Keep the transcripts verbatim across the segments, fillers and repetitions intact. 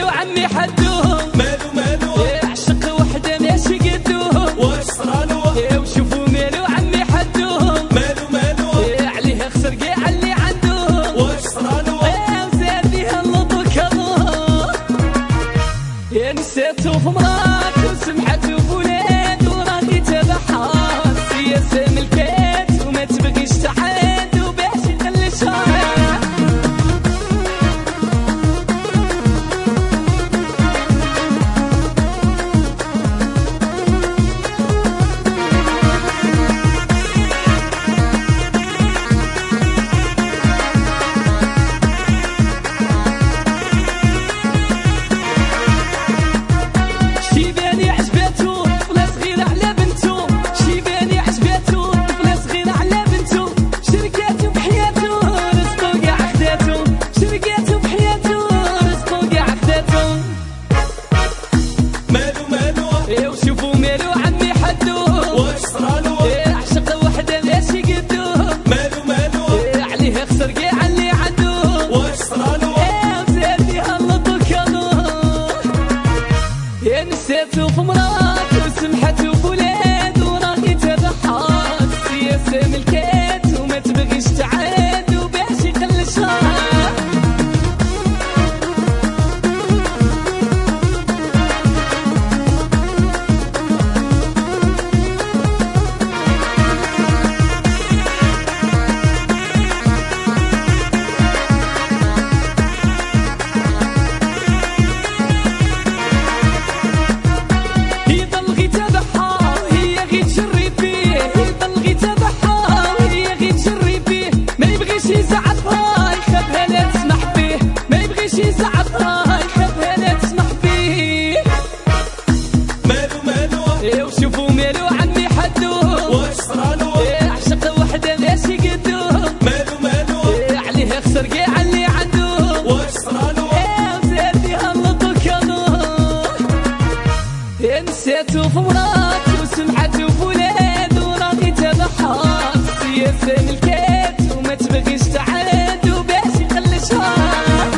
مالو عمي حدوهم مالو مالو عشق وحده ماشي قدوهم واش صرالو وشوفوا مالو عمي حدوهم مالو مالو عليها خسر كاع اللي عندهم واش صرالو وزاد بيها اللطو كظهور يا نسيتو في مرات وسمحتو في ولاد وراكي تبحر سياسة ملكات وما تبغيش تعاد وباش يخلي شهر وشوفوا مالو عمي حدوهم واش صرالو عشق وحده ماشي قدوهم مالو مالو عليها خسر كاع اللي عندهم واش صرالو وزاد بيها اللطو كظهور يا نسيتو في مرات وسمحتو في ولاد وراكي تبحر سياسة ملكات وما تبغيش تعاد وباش يخلي شهر وشوفوا مالو عمي حدوهم واش صرالو عشق وحده ماشي قدوهم مالو مالو عليها خسر كاع اللي عندهم واش صرالو وزاد بيها اللطو كظهور يا نسيتو في مرات وسمحتو في ولاد وراكي تبحر سياسة ملكات وما تبغيش تعاد وباش يخلي شهر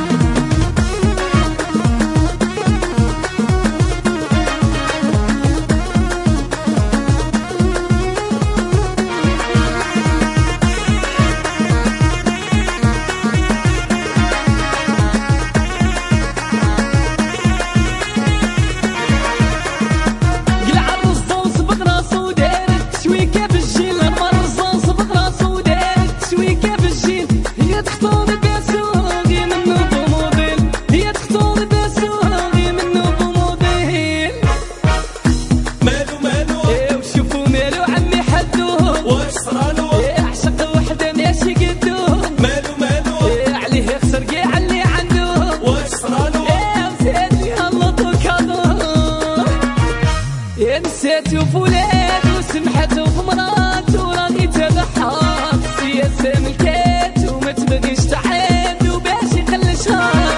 نسيتو في ولاد وسمحتو في مرات وراكي تبحر سياسة ملكات وما تبغيش تعاد وباش يخلي شهر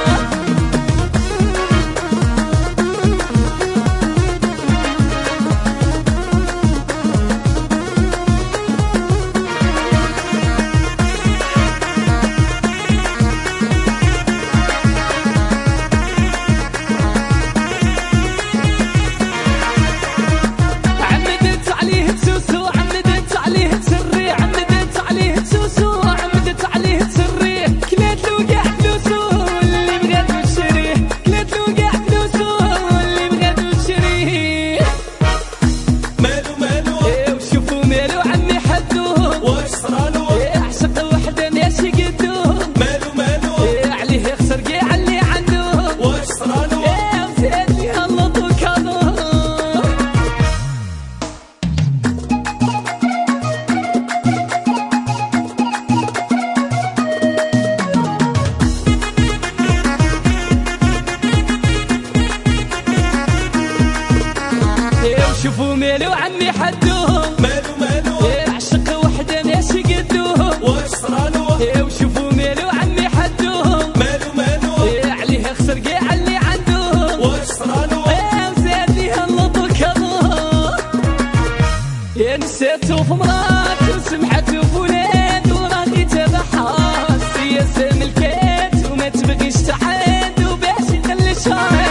شوفوا مالو عمي حدوهم مالو مالو عشق وحده ماشي قدوهم واش صرالو وشوفوا مالو عمي حدوهم مالو مالو عليها خسر كاع اللي عندهم واش صرالو وزاد بيها اللطو كظهور يا نسيتو في مرات وسمحتو في ولاد وراكي تبحر سياسة ملكات وما تبغيش تعاد وباش يخلي شهر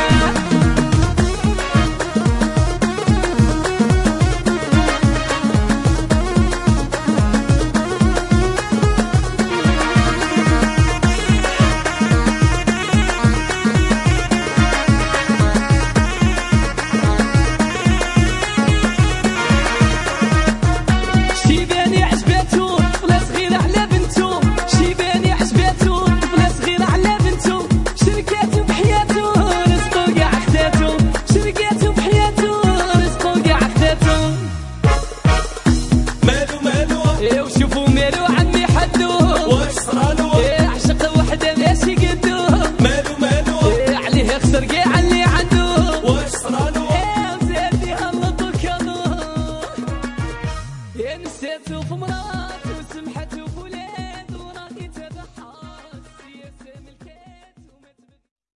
نسيتو في مراتو